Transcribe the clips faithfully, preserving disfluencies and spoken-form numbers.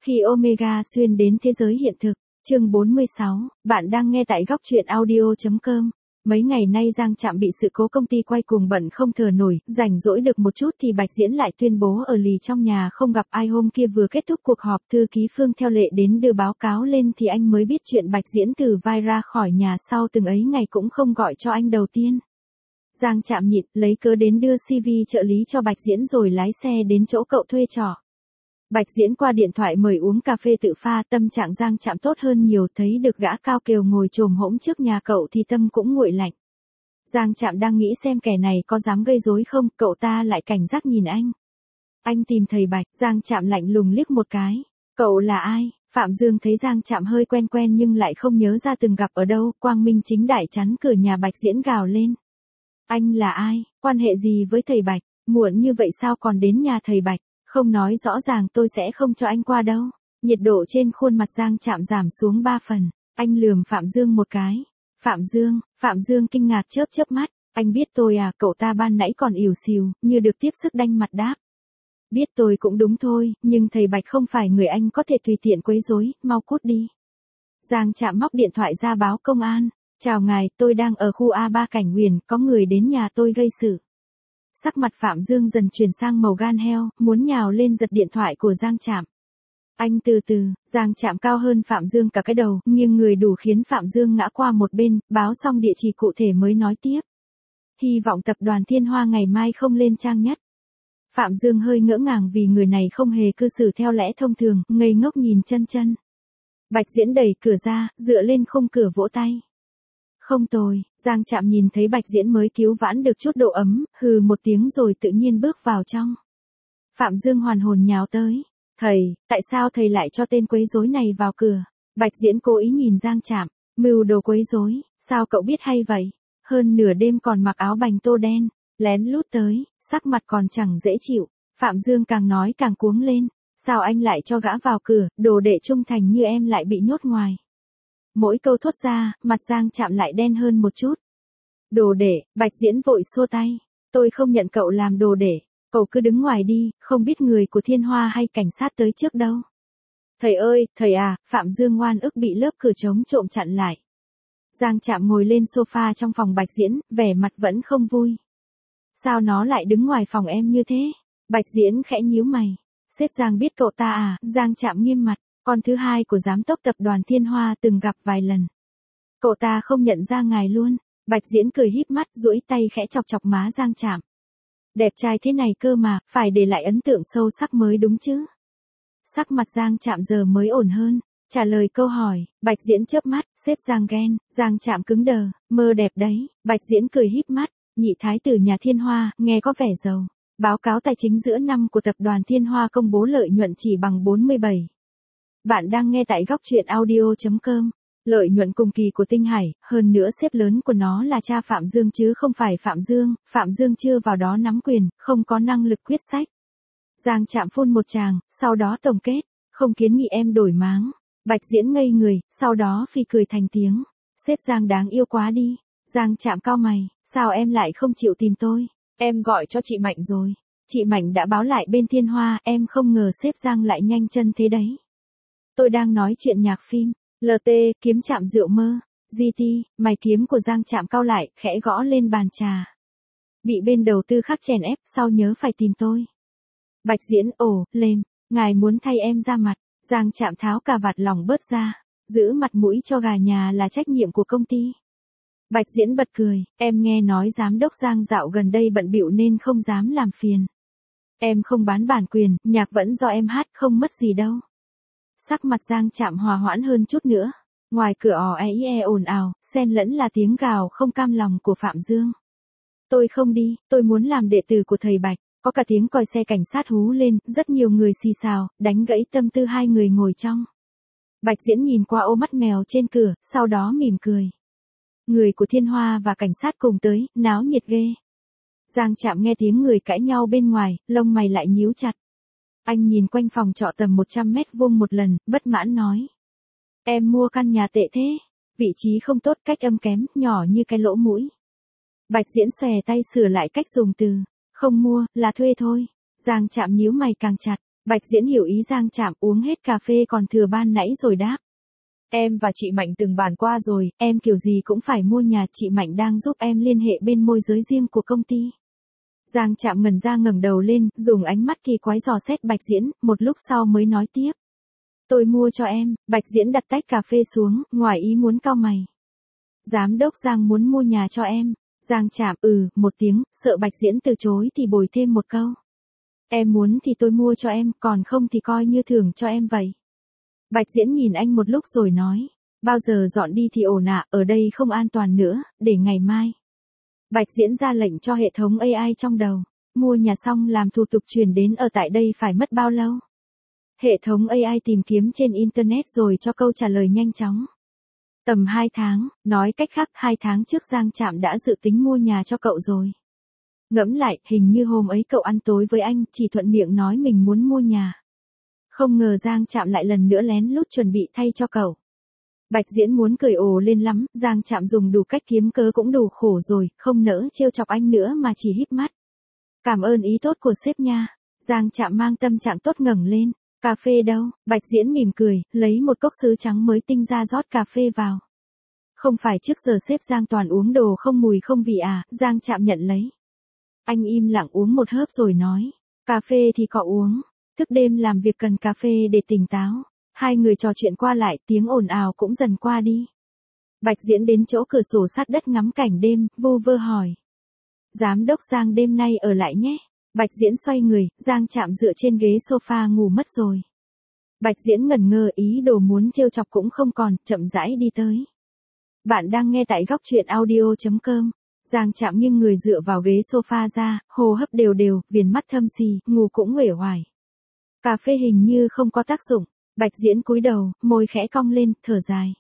Khi Omega xuyên đến thế giới hiện thực, chương bốn mươi sáu, bạn đang nghe tại góc truyện audio chấm com. Mấy ngày nay Giang Trạm bị sự cố công ty quay cuồng bận không thở nổi, rảnh rỗi được một chút thì Bạch Diễn lại tuyên bố ở lì trong nhà không gặp ai. Hôm kia vừa kết thúc cuộc họp, thư ký Phương theo lệ đến đưa báo cáo lên thì anh mới biết chuyện Bạch Diễn từ vai ra khỏi nhà sau từng ấy ngày cũng không gọi cho anh đầu tiên. Giang Trạm nhịn, lấy cớ đến đưa xê vê trợ lý cho Bạch Diễn rồi lái xe đến chỗ cậu thuê trọ. Bạch Diễn qua điện thoại mời uống cà phê tự pha, tâm trạng Giang Trạm tốt hơn nhiều, thấy được gã cao kiều ngồi chồm hổm trước nhà cậu thì tâm cũng nguội lạnh. Giang Trạm đang nghĩ xem kẻ này có dám gây rối không, cậu ta lại cảnh giác nhìn anh. Anh tìm thầy Bạch, Giang Trạm lạnh lùng liếc một cái. Cậu là ai? Phạm Dương thấy Giang Trạm hơi quen quen nhưng lại không nhớ ra từng gặp ở đâu, quang minh chính đại chắn cửa nhà Bạch Diễn gào lên. Anh là ai? Quan hệ gì với thầy Bạch? Muộn như vậy sao còn đến nhà thầy Bạch? Không nói rõ ràng tôi sẽ không cho anh qua đâu. Nhiệt độ trên khuôn mặt Giang Trạm giảm xuống ba phần. Anh lườm Phạm Dương một cái. Phạm Dương, Phạm Dương kinh ngạc chớp chớp mắt. Anh biết tôi à? Cậu ta ban nãy còn ỉu xìu, như được tiếp sức đanh mặt đáp. Biết tôi cũng đúng thôi, nhưng thầy Bạch không phải người anh có thể tùy tiện quấy rối, mau cút đi. Giang Trạm móc điện thoại ra báo công an. Chào ngài, tôi đang ở khu A ba Cảnh Huyền, có người đến nhà tôi gây sự. Sắc mặt Phạm Dương dần chuyển sang màu gan heo, muốn nhào lên giật điện thoại của Giang Trạm. Anh từ từ, Giang Trạm cao hơn Phạm Dương cả cái đầu, nghiêng người đủ khiến Phạm Dương ngã qua một bên, báo xong địa chỉ cụ thể mới nói tiếp. Hy vọng tập đoàn Thiên Hoa ngày mai không lên trang nhất. Phạm Dương hơi ngỡ ngàng vì người này không hề cư xử theo lẽ thông thường, ngây ngốc nhìn chân chân. Bạch Diễn đẩy cửa ra, dựa lên khung cửa vỗ tay. Không tồi, Giang Trạm nhìn thấy Bạch Diễn mới cứu vãn được chút độ ấm, hừ một tiếng rồi tự nhiên bước vào trong. Phạm Dương hoàn hồn nhào tới. Thầy, tại sao thầy lại cho tên quấy rối này vào cửa? Bạch Diễn cố ý nhìn Giang Trạm, mưu đồ quấy rối, sao cậu biết hay vậy? Hơn nửa đêm còn mặc áo bành tô đen, lén lút tới, sắc mặt còn chẳng dễ chịu. Phạm Dương càng nói càng cuống lên, sao anh lại cho gã vào cửa, đồ đệ trung thành như em lại bị nhốt ngoài. Mỗi câu thốt ra, mặt Giang Trạm lại đen hơn một chút. Đồ đệ, Bạch Diễn vội xua tay. Tôi không nhận cậu làm đồ đệ, cậu cứ đứng ngoài đi, không biết người của Thiên Hoa hay cảnh sát tới trước đâu. Thầy ơi, thầy à, Phạm Dương ngoan ức bị lớp cửa chống trộm chặn lại. Giang Trạm ngồi lên sofa trong phòng Bạch Diễn, vẻ mặt vẫn không vui. Sao nó lại đứng ngoài phòng em như thế? Bạch Diễn khẽ nhíu mày. Sếp Giang biết cậu ta à? Giang Trạm nghiêm mặt. Con thứ hai của giám đốc tập đoàn Thiên Hoa từng gặp vài lần. Cậu ta không nhận ra ngài luôn. Bạch Diễn cười híp mắt, duỗi tay khẽ chọc chọc má Giang Trạm. Đẹp trai thế này cơ mà, phải để lại ấn tượng sâu sắc mới đúng chứ. Sắc mặt Giang Trạm giờ mới ổn hơn, trả lời câu hỏi. Bạch Diễn chớp mắt, sếp Giang ghen. Giang Trạm cứng đờ, mơ đẹp đấy. Bạch Diễn cười híp mắt, nhị thái tử nhà Thiên Hoa, nghe có vẻ giàu. Báo cáo tài chính giữa năm của tập đoàn Thiên Hoa công bố lợi nhuận chỉ bằng bốn mươi bảy. Bạn đang nghe tại góc truyện audio chấm com. Lợi nhuận cùng kỳ của Tinh Hải, hơn nữa sếp lớn của nó là cha Phạm Dương chứ không phải Phạm Dương, Phạm Dương chưa vào đó nắm quyền, không có năng lực quyết sách. Giang Trạm phun một tràng, sau đó tổng kết, không kiến nghị em đổi máng. Bạch Diễn ngây người, sau đó phì cười thành tiếng. Sếp Giang đáng yêu quá đi. Giang Trạm cau mày, sao em lại không chịu tìm tôi? Em gọi cho chị Mạnh rồi. Chị Mạnh đã báo lại bên Thiên Hoa, em không ngờ sếp Giang lại nhanh chân thế đấy. Tôi đang nói chuyện nhạc phim, lờ tê, kiếm chạm rượu mơ, giê tê, mày kiếm của Giang Trạm cau lại, khẽ gõ lên bàn trà. Bị bên đầu tư khác chèn ép, sau nhớ phải tìm tôi. Bạch Diễn, ồ, lềm, ngài muốn thay em ra mặt. Giang Trạm tháo cà vạt lòng bớt ra, giữ mặt mũi cho gà nhà là trách nhiệm của công ty. Bạch Diễn bật cười, em nghe nói giám đốc Giang dạo gần đây bận bịu nên không dám làm phiền. Em không bán bản quyền, nhạc vẫn do em hát, không mất gì đâu. Sắc mặt Giang Trạm hòa hoãn hơn chút nữa. Ngoài cửa ò e e ồn ào, xen lẫn là tiếng gào không cam lòng của Phạm Dương. Tôi không đi, tôi muốn làm đệ tử của thầy Bạch. Có cả tiếng còi xe cảnh sát hú lên, rất nhiều người xì xào, đánh gãy tâm tư hai người ngồi trong. Bạch Diễn nhìn qua ô mắt mèo trên cửa, sau đó mỉm cười. Người của Thiên Hoa và cảnh sát cùng tới, náo nhiệt ghê. Giang Trạm nghe tiếng người cãi nhau bên ngoài, lông mày lại nhíu chặt. Anh nhìn quanh phòng trọ tầm một trăm mét vuông một lần, bất mãn nói. Em mua căn nhà tệ thế, vị trí không tốt, cách âm kém, nhỏ như cái lỗ mũi. Bạch Diễn xòe tay sửa lại cách dùng từ. Không mua, là thuê thôi. Giang Trạm nhíu mày càng chặt. Bạch Diễn hiểu ý Giang Trạm, uống hết cà phê còn thừa ban nãy rồi đáp. Em và chị Mạnh từng bàn qua rồi, em kiểu gì cũng phải mua nhà, chị Mạnh đang giúp em liên hệ bên môi giới riêng của công ty. Giang Trạm ngẩn ra ngẩng đầu lên, dùng ánh mắt kỳ quái dò xét Bạch Diễn, một lúc sau mới nói tiếp. Tôi mua cho em. Bạch Diễn đặt tách cà phê xuống, ngoài ý muốn cau mày. Giám đốc Giang muốn mua nhà cho em. Giang Trạm ừ, một tiếng, sợ Bạch Diễn từ chối thì bồi thêm một câu. Em muốn thì tôi mua cho em, còn không thì coi như thưởng cho em vậy. Bạch Diễn nhìn anh một lúc rồi nói. Bao giờ dọn đi thì ổn ạ, ở đây không an toàn nữa, để ngày mai. Bạch Diễn ra lệnh cho hệ thống a i trong đầu. Mua nhà xong làm thủ tục chuyển đến ở tại đây phải mất bao lâu? Hệ thống a i tìm kiếm trên Internet rồi cho câu trả lời nhanh chóng. Tầm hai tháng, nói cách khác hai tháng trước Giang Trạm đã dự tính mua nhà cho cậu rồi. Ngẫm lại, hình như hôm ấy cậu ăn tối với anh, chỉ thuận miệng nói mình muốn mua nhà. Không ngờ Giang Trạm lại lần nữa lén lút chuẩn bị thay cho cậu. Bạch Diễn muốn cười ồ lên lắm, Giang Trạm dùng đủ cách kiếm cớ cũng đủ khổ rồi, không nỡ trêu chọc anh nữa mà chỉ híp mắt. Cảm ơn ý tốt của sếp nha. Giang Trạm mang tâm trạng tốt ngẩng lên. Cà phê đâu? Bạch Diễn mỉm cười, lấy một cốc sứ trắng mới tinh ra rót cà phê vào. Không phải trước giờ sếp Giang toàn uống đồ không mùi không vị à? Giang Trạm nhận lấy. Anh im lặng uống một hớp rồi nói. Cà phê thì có uống. Thức đêm làm việc cần cà phê để tỉnh táo. Hai người trò chuyện qua lại, tiếng ồn ào cũng dần qua đi. Bạch Diễn đến chỗ cửa sổ sát đất ngắm cảnh đêm, vô vơ hỏi. Giám đốc Giang đêm nay ở lại nhé. Bạch Diễn xoay người, Giang Trạm dựa trên ghế sofa ngủ mất rồi. Bạch Diễn ngẩn ngơ, ý đồ muốn trêu chọc cũng không còn, chậm rãi đi tới. Bạn đang nghe tại góc truyện audio chấm com. Giang Trạm nghiêng người dựa vào ghế sofa ra, hô hấp đều đều, viền mắt thâm xì, ngủ cũng uể oải. Cà phê hình như không có tác dụng. Bạch Diễn cúi đầu, môi khẽ cong lên, thở dài.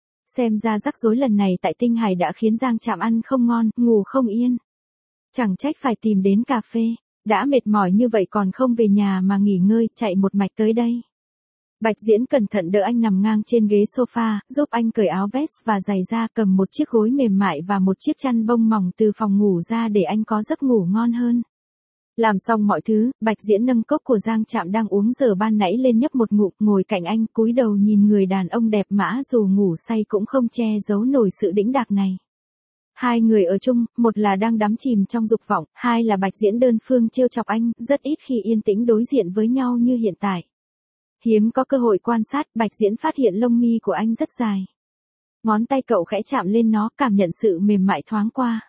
Xem ra rắc rối lần này tại Tinh Hải đã khiến Giang Trạm ăn không ngon, ngủ không yên. Chẳng trách phải tìm đến cà phê. Đã mệt mỏi như vậy còn không về nhà mà nghỉ ngơi, chạy một mạch tới đây. Bạch Diễn cẩn thận đỡ anh nằm ngang trên ghế sofa, giúp anh cởi áo vest và giày ra, cầm một chiếc gối mềm mại và một chiếc chăn bông mỏng từ phòng ngủ ra để anh có giấc ngủ ngon hơn. Làm xong mọi thứ, Bạch Diễn nâng cốc của Giang Trạm đang uống giờ ban nãy lên nhấp một ngụm, ngồi cạnh anh, cúi đầu nhìn người đàn ông đẹp mã dù ngủ say cũng không che giấu nổi sự đĩnh đạc này. Hai người ở chung, một là đang đắm chìm trong dục vọng, hai là Bạch Diễn đơn phương trêu chọc anh, rất ít khi yên tĩnh đối diện với nhau như hiện tại. Hiếm có cơ hội quan sát, Bạch Diễn phát hiện lông mi của anh rất dài. Ngón tay cậu khẽ chạm lên nó, cảm nhận sự mềm mại thoáng qua.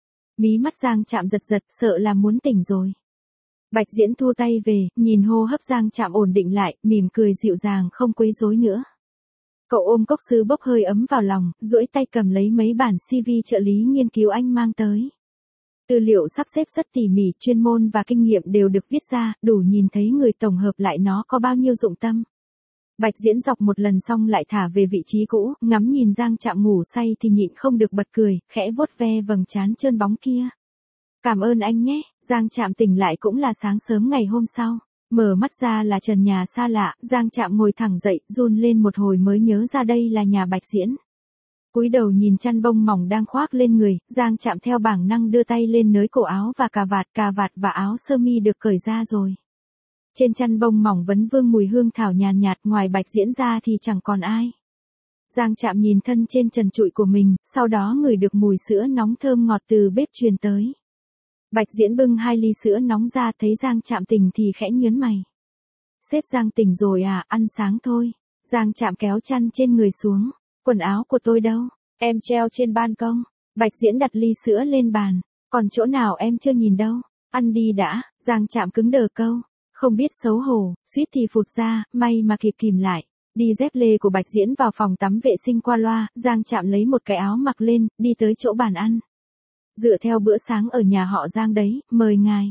Mí mắt Giang Trạm giật giật, sợ là muốn tỉnh rồi. Bạch Diễn thu tay về, nhìn hô hấp Giang Trạm ổn định lại, mỉm cười dịu dàng không quấy rối nữa. Cậu ôm cốc sứ bốc hơi ấm vào lòng, duỗi tay cầm lấy mấy bản xê vê trợ lý nghiên cứu anh mang tới. Tư liệu sắp xếp rất tỉ mỉ, chuyên môn và kinh nghiệm đều được viết ra, đủ nhìn thấy người tổng hợp lại nó có bao nhiêu dụng tâm. Bạch Diễn đọc một lần xong lại thả về vị trí cũ, ngắm nhìn Giang Trạm ngủ say thì nhịn không được bật cười, khẽ vuốt ve vầng trán trơn bóng kia. Cảm ơn anh nhé. Giang Trạm tỉnh lại cũng là sáng sớm ngày hôm sau. Mở mắt ra là trần nhà xa lạ, Giang Trạm ngồi thẳng dậy, run lên một hồi mới nhớ ra đây là nhà Bạch Diễn. Cúi đầu nhìn chăn bông mỏng đang khoác lên người, Giang Trạm theo bản năng đưa tay lên nới cổ áo và cà vạt, cà vạt và áo sơ mi được cởi ra rồi. Trên chăn bông mỏng vấn vương mùi hương thảo nhàn nhạt, ngoài Bạch Diễn ra thì chẳng còn ai. Giang Trạm nhìn thân trên trần trụi của mình, sau đó ngửi được mùi sữa nóng thơm ngọt từ bếp truyền tới. Bạch Diễn bưng hai ly sữa nóng ra, thấy Giang Trạm tỉnh thì khẽ nhớn mày. Sếp Giang tỉnh rồi à, ăn sáng thôi. Giang Trạm kéo chăn trên người xuống. Quần áo của tôi đâu? Em treo trên ban công. Bạch Diễn đặt ly sữa lên bàn. Còn chỗ nào em chưa nhìn đâu? Ăn đi đã. Giang Trạm cứng đờ câu. Không biết xấu hổ, suýt thì phụt ra, may mà kịp kìm lại. Đi dép lê của Bạch Diễn vào phòng tắm vệ sinh qua loa, Giang Trạm lấy một cái áo mặc lên, đi tới chỗ bàn ăn. Dựa theo bữa sáng ở nhà họ Giang đấy, mời ngài.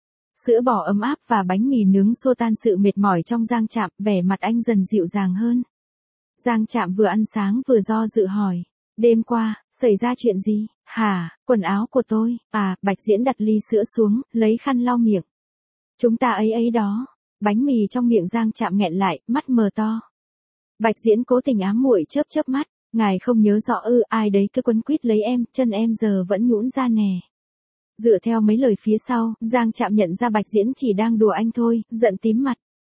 Sữa bò ấm áp và bánh mì nướng xua tan sự mệt mỏi trong Giang Trạm, vẻ mặt anh dần dịu dàng hơn. Giang Trạm vừa ăn sáng vừa do dự hỏi. Đêm qua, xảy ra chuyện gì? Hả, quần áo của tôi. À, Bạch Diễn đặt ly sữa xuống, lấy khăn lau miệng. Chúng ta ấy ấy đó. Bánh mì trong miệng Giang Trạm nghẹn lại, mắt mờ to. Bạch Diễn cố tình ám muội chớp chớp mắt. Ngài không nhớ rõ ư, ai đấy cứ quấn quýt lấy em, chân em giờ vẫn nhũn ra nè. Dựa theo mấy lời phía sau, Giang Trạm nhận ra Bạch Diễn chỉ đang đùa anh thôi, giận tím mặt.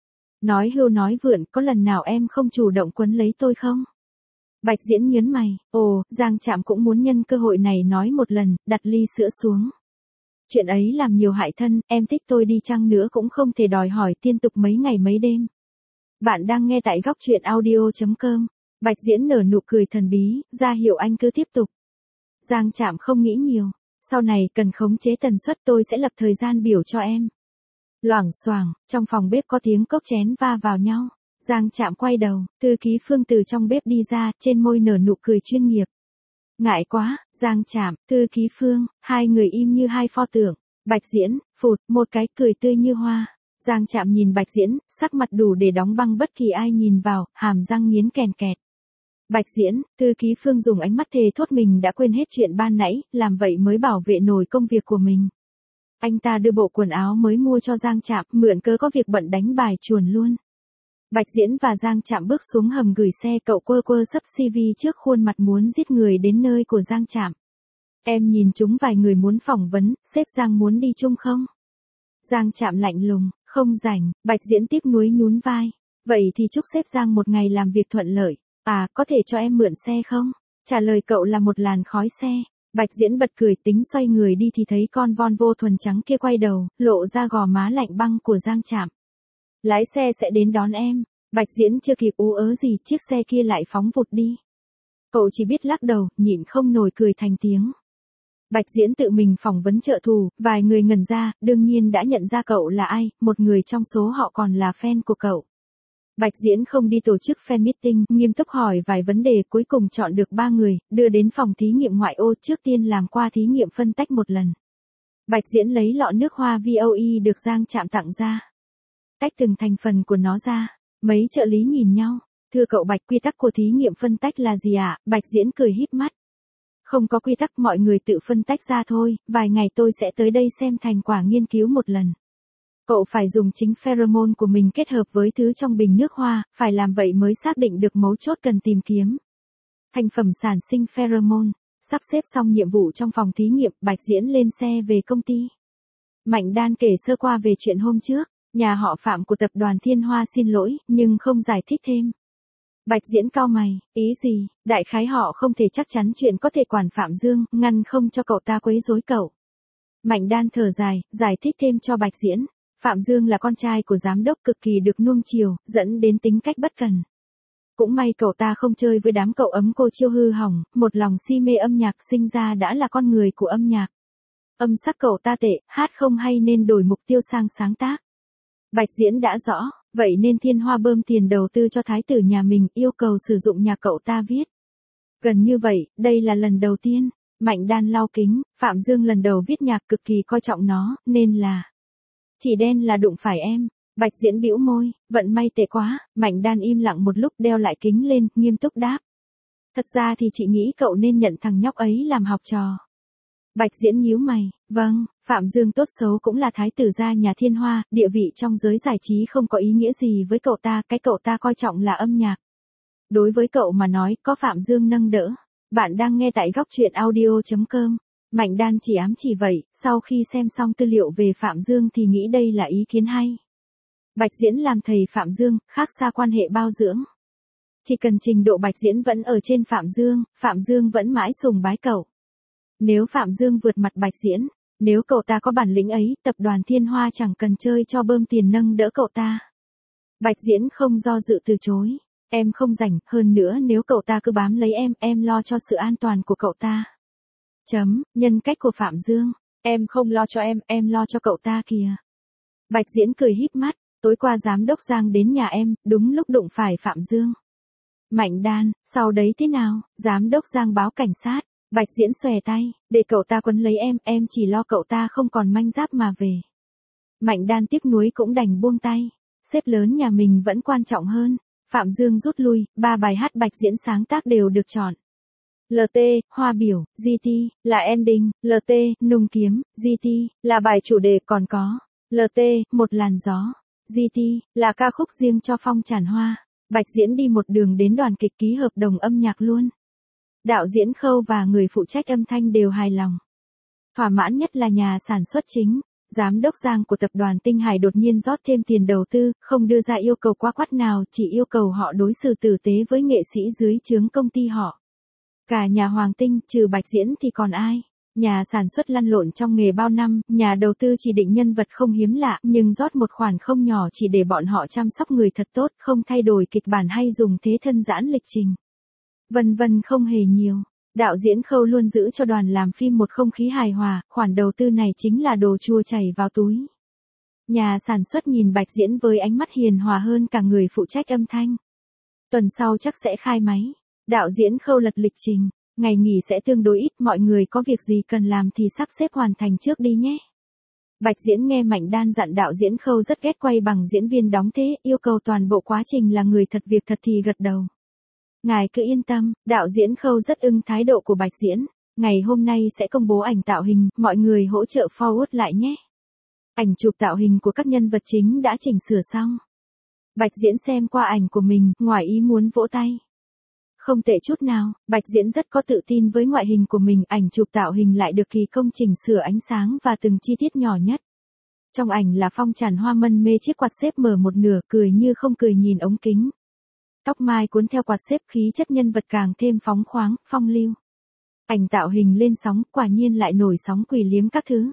Nói hưu nói vượn, có lần nào em không chủ động quấn lấy tôi không? Bạch Diễn nhớn mày, ồ, Giang Trạm cũng muốn nhân cơ hội này nói một lần, đặt ly sữa xuống. Chuyện ấy làm nhiều hại thân, em thích tôi đi chăng nữa cũng không thể đòi hỏi liên tục mấy ngày mấy đêm. Bạn đang nghe tại góc truyện audio.com. Bạch Diễn nở nụ cười thần bí, ra hiệu anh cứ tiếp tục. Giang Trạm không nghĩ nhiều. Sau này cần khống chế tần suất tôi sẽ lập thời gian biểu cho em. Loảng xoảng, trong phòng bếp có tiếng cốc chén va vào nhau. Giang Trạm quay đầu, thư ký Phương từ trong bếp đi ra, trên môi nở nụ cười chuyên nghiệp. Ngại quá, Giang Trạm, thư ký Phương, hai người im như hai pho tượng. Bạch Diễn, phụt, một cái cười tươi như hoa. Giang Trạm nhìn Bạch Diễn, sắc mặt đủ để đóng băng bất kỳ ai nhìn vào, hàm răng nghiến kèn kẹt. Bạch Diễn, thư ký Phương dùng ánh mắt thề thốt mình đã quên hết chuyện ban nãy, làm vậy mới bảo vệ nổi công việc của mình. Anh ta đưa bộ quần áo mới mua cho Giang Trạm, mượn cớ có việc bận đánh bài chuồn luôn. Bạch Diễn và Giang Trạm bước xuống hầm gửi xe, cậu quơ quơ sấp xê vê trước khuôn mặt muốn giết người đến nơi của Giang Trạm. Em nhìn chúng vài người muốn phỏng vấn, sếp Giang muốn đi chung không? Giang Trạm lạnh lùng, không rảnh. Bạch Diễn tiếc nuối nhún vai. Vậy thì chúc sếp Giang một ngày làm việc thuận lợi. À, có thể cho em mượn xe không? Trả lời cậu là một làn khói xe. Bạch Diễn bật cười tính xoay người đi thì thấy con Volvo thuần trắng kia quay đầu, lộ ra gò má lạnh băng của Giang Trạm. Lái xe sẽ đến đón em. Bạch Diễn chưa kịp ú ớ gì, chiếc xe kia lại phóng vụt đi. Cậu chỉ biết lắc đầu, nhịn không nổi cười thành tiếng. Bạch Diễn tự mình phỏng vấn trợ thủ, vài người ngẩn ra, đương nhiên đã nhận ra cậu là ai, một người trong số họ còn là fan của cậu. Bạch Diễn không đi tổ chức fan meeting, nghiêm túc hỏi vài vấn đề, cuối cùng chọn được ba người, đưa đến phòng thí nghiệm ngoại ô, trước tiên làm qua thí nghiệm phân tách một lần. Bạch Diễn lấy lọ nước hoa vê o e được Giang Trạm tặng ra. Tách từng thành phần của nó ra, mấy trợ lý nhìn nhau, thưa cậu Bạch, quy tắc của thí nghiệm phân tách là gì ạ? À? Bạch Diễn cười híp mắt. Không có quy tắc, mọi người tự phân tách ra thôi, vài ngày tôi sẽ tới đây xem thành quả nghiên cứu một lần. Cậu phải dùng chính pheromone của mình kết hợp với thứ trong bình nước hoa, phải làm vậy mới xác định được mấu chốt cần tìm kiếm. Thành phẩm sản sinh pheromone. Sắp xếp xong nhiệm vụ trong phòng thí nghiệm, Bạch Diễn lên xe về công ty. Mạnh Đan kể sơ qua về chuyện hôm trước, nhà họ Phạm của tập đoàn Thiên Hoa xin lỗi, nhưng không giải thích thêm. Bạch Diễn cau mày, ý gì? Đại khái họ không thể chắc chắn chuyện có thể quản Phạm Dương, ngăn không cho cậu ta quấy rối cậu. Mạnh Đan thở dài, giải thích thêm cho Bạch Diễn. Phạm Dương là con trai của giám đốc, cực kỳ được nuông chiều, dẫn đến tính cách bất cần. Cũng may cậu ta không chơi với đám cậu ấm cô chiêu hư hỏng, một lòng si mê âm nhạc, sinh ra đã là con người của âm nhạc. Âm sắc cậu ta tệ, hát không hay nên đổi mục tiêu sang sáng tác. Bạch Diễn đã rõ, vậy nên Thiên Hoa bơm tiền đầu tư cho thái tử nhà mình, yêu cầu sử dụng nhạc cậu ta viết. Gần như vậy, đây là lần đầu tiên. Mạnh Đan lau kính, Phạm Dương lần đầu viết nhạc cực kỳ coi trọng nó, nên là chỉ đen là đụng phải em. Bạch Diễn bĩu môi, vận may tệ quá. Mạnh Đan im lặng một lúc, đeo lại kính lên, nghiêm túc đáp. Thật ra thì chị nghĩ cậu nên nhận thằng nhóc ấy làm học trò. Bạch Diễn nhíu mày, vâng, Phạm Dương tốt xấu cũng là thái tử gia nhà Thiên Hoa, địa vị trong giới giải trí không có ý nghĩa gì với cậu ta, cái cậu ta coi trọng là âm nhạc. Đối với cậu mà nói, có Phạm Dương nâng đỡ. Bạn đang nghe tại góc truyện audio.com. Mạnh Đan chỉ ám chỉ vậy, sau khi xem xong tư liệu về Phạm Dương thì nghĩ đây là ý kiến hay. Bạch Diễn làm thầy Phạm Dương, khác xa quan hệ bao dưỡng. Chỉ cần trình độ Bạch Diễn vẫn ở trên Phạm Dương, Phạm Dương vẫn mãi sùng bái cậu. Nếu Phạm Dương vượt mặt Bạch Diễn, nếu cậu ta có bản lĩnh ấy, tập đoàn Thiên Hoa chẳng cần chơi cho bơm tiền nâng đỡ cậu ta. Bạch Diễn không do dự từ chối. Em không rảnh, hơn nữa nếu cậu ta cứ bám lấy em, em lo cho sự an toàn của cậu ta. Chấm, nhân cách của Phạm Dương. Em không lo cho em, em lo cho cậu ta kìa. Bạch Diễn cười híp mắt, tối qua giám đốc Giang đến nhà em, đúng lúc đụng phải Phạm Dương. Mạnh Đan, sau đấy thế nào? Giám đốc Giang báo cảnh sát. Bạch Diễn xòe tay, để cậu ta quấn lấy em, em chỉ lo cậu ta không còn manh giáp mà về. Mạnh Đan tiếc nuối cũng đành buông tay. Sếp lớn nhà mình vẫn quan trọng hơn. Phạm Dương rút lui, ba bài hát Bạch Diễn sáng tác đều được chọn. lờ tê, Hoa Biểu, giê tê, là ending, lờ tê, Nung Kiếm, giê tê, là bài chủ đề, còn có lờ tê, Một Làn Gió, giê tê, là ca khúc riêng cho Phong Tràn Hoa. Bạch Diễn đi một đường đến đoàn kịch ký hợp đồng âm nhạc luôn. Đạo diễn Khâu và người phụ trách âm thanh đều hài lòng. Thỏa mãn nhất là nhà sản xuất chính. Giám đốc Giang của tập đoàn Tinh Hải đột nhiên rót thêm tiền đầu tư, không đưa ra yêu cầu quá quắt nào, chỉ yêu cầu họ đối xử tử tế với nghệ sĩ dưới trướng công ty họ. Cả nhà Hoàng Tinh, trừ Bạch Diễn thì còn ai? Nhà sản xuất lăn lộn trong nghề bao năm, nhà đầu tư chỉ định nhân vật không hiếm lạ, nhưng rót một khoản không nhỏ chỉ để bọn họ chăm sóc người thật tốt, không thay đổi kịch bản hay dùng thế thân giãn lịch trình. Vân vân không hề nhiều. Đạo diễn Khâu luôn giữ cho đoàn làm phim một không khí hài hòa, khoản đầu tư này chính là đồ chua chảy vào túi. Nhà sản xuất nhìn Bạch Diễn với ánh mắt hiền hòa hơn cả người phụ trách âm thanh. Tuần sau chắc sẽ khai máy. Đạo diễn Khâu lật lịch trình, ngày nghỉ sẽ tương đối ít, mọi người có việc gì cần làm thì sắp xếp hoàn thành trước đi nhé. Bạch Diễn nghe Mạnh Đan dặn đạo diễn Khâu rất ghét quay bằng diễn viên đóng thế, yêu cầu toàn bộ quá trình là người thật việc thật thì gật đầu. Ngài cứ yên tâm, đạo diễn Khâu rất ưng thái độ của Bạch Diễn. Ngày hôm nay sẽ công bố ảnh tạo hình, mọi người hỗ trợ forward lại nhé. Ảnh chụp tạo hình của các nhân vật chính đã chỉnh sửa xong. Bạch Diễn xem qua ảnh của mình, ngoài ý muốn vỗ tay. Không tệ chút nào, Bạch Diễn rất có tự tin với ngoại hình của mình, ảnh chụp tạo hình lại được kỳ công chỉnh sửa ánh sáng và từng chi tiết nhỏ nhất. Trong ảnh là Phong Tràn Hoa mân mê chiếc quạt xếp mở một nửa, cười như không cười nhìn ống kính. Tóc mai cuốn theo quạt xếp, khí chất nhân vật càng thêm phóng khoáng, phong lưu. Ảnh tạo hình lên sóng, quả nhiên lại nổi sóng quỷ liếm các thứ.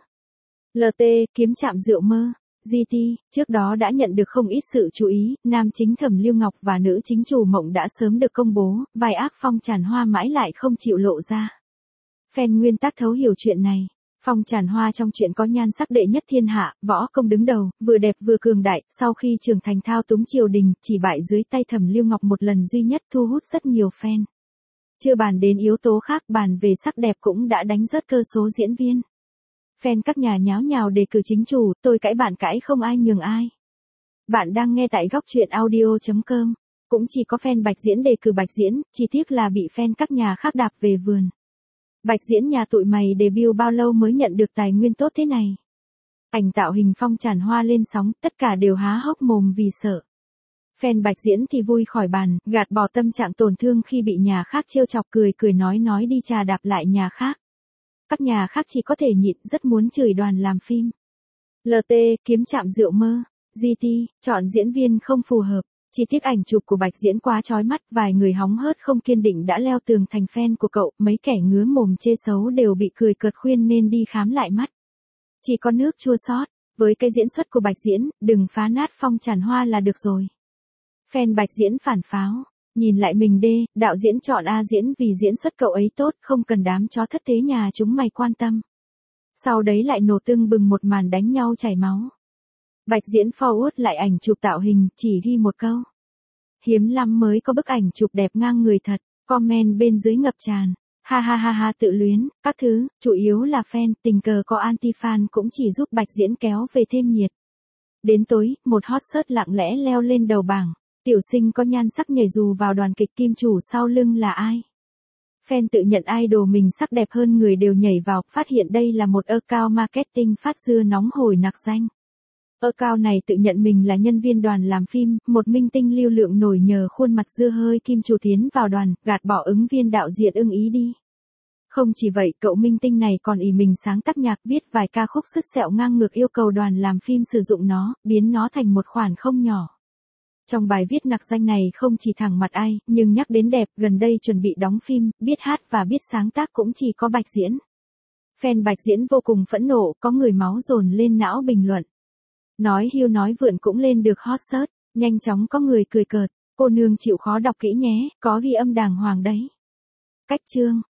lờ tê, kiếm trạm rượu mơ. giê tê, trước đó đã nhận được không ít sự chú ý, nam chính Thẩm Lưu Ngọc và nữ chính Trù Mộng đã sớm được công bố, vai ác Phong Tràn Hoa mãi lại không chịu lộ ra. Fan nguyên tác thấu hiểu chuyện này. Phong Tràn Hoa trong truyện có nhan sắc đệ nhất thiên hạ, võ công đứng đầu, vừa đẹp vừa cường đại, sau khi trưởng thành thao túng triều đình, chỉ bại dưới tay Thẩm Lưu Ngọc một lần duy nhất, thu hút rất nhiều fan. Chưa bàn đến yếu tố khác, bàn về sắc đẹp cũng đã đánh rớt cơ số diễn viên. Fan các nhà nháo nhào đề cử chính chủ, tôi cãi bạn cãi không ai nhường ai. Bạn đang nghe tại góc truyện audio chấm com. Cũng chỉ có fan Bạch Diễn đề cử Bạch Diễn, chỉ tiếc là bị fan các nhà khác đạp về vườn. Bạch Diễn nhà tụi mày debut bao lâu mới nhận được tài nguyên tốt thế này? Ảnh tạo hình Phong Tràn Hoa lên sóng, tất cả đều há hốc mồm vì sợ. Fan Bạch Diễn thì vui khỏi bàn, gạt bỏ tâm trạng tổn thương khi bị nhà khác trêu chọc, cười cười nói nói đi trà đạp lại nhà khác. Các nhà khác chỉ có thể nhịn, rất muốn chửi đoàn làm phim. lờ tê, kiếm trạm rượu mơ. giê tê, chọn diễn viên không phù hợp. Chỉ tiếc ảnh chụp của Bạch Diễn quá chói mắt, vài người hóng hớt không kiên định đã leo tường thành fan của cậu, mấy kẻ ngứa mồm chê xấu đều bị cười cợt khuyên nên đi khám lại mắt. Chỉ có nước chua xót, với cái diễn xuất của Bạch Diễn, đừng phá nát Phong Tràn Hoa là được rồi. Fan Bạch Diễn phản pháo, nhìn lại mình đê, đạo diễn chọn A diễn vì diễn xuất cậu ấy tốt, không cần đám chó thất thế nhà chúng mày quan tâm. Sau đấy lại nổ tưng bừng một màn đánh nhau chảy máu. Bạch Diễn forward lại ảnh chụp tạo hình, chỉ ghi một câu. Hiếm lắm mới có bức ảnh chụp đẹp ngang người thật, comment bên dưới ngập tràn. Ha ha ha ha tự luyến, các thứ, chủ yếu là fan, tình cờ có anti-fan cũng chỉ giúp Bạch Diễn kéo về thêm nhiệt. Đến tối, một hot search lặng lẽ leo lên đầu bảng. Tiểu sinh có nhan sắc nhảy dù vào đoàn kịch, kim chủ sau lưng là ai? Fan tự nhận idol mình sắc đẹp hơn người đều nhảy vào, phát hiện đây là một account marketing phát dưa nóng hổi nặc danh. Account này tự nhận mình là nhân viên đoàn làm phim, một minh tinh lưu lượng nổi nhờ khuôn mặt dưa hơi kim chủ tiến vào đoàn, gạt bỏ ứng viên đạo diễn ưng ý đi. Không chỉ vậy, cậu minh tinh này còn ỷ mình sáng tác nhạc, viết vài ca khúc sứt sẹo ngang ngược, yêu cầu đoàn làm phim sử dụng nó, biến nó thành một khoản không nhỏ. Trong bài viết nặc danh này không chỉ thẳng mặt ai, nhưng nhắc đến đẹp, gần đây chuẩn bị đóng phim, biết hát và biết sáng tác cũng chỉ có Bạch Diễn. Fan Bạch Diễn vô cùng phẫn nộ, có người máu dồn lên não bình luận. Nói hiu nói vượn cũng lên được hot search, nhanh chóng có người cười cợt, cô nương chịu khó đọc kỹ nhé, có ghi âm đàng hoàng đấy. Cách chương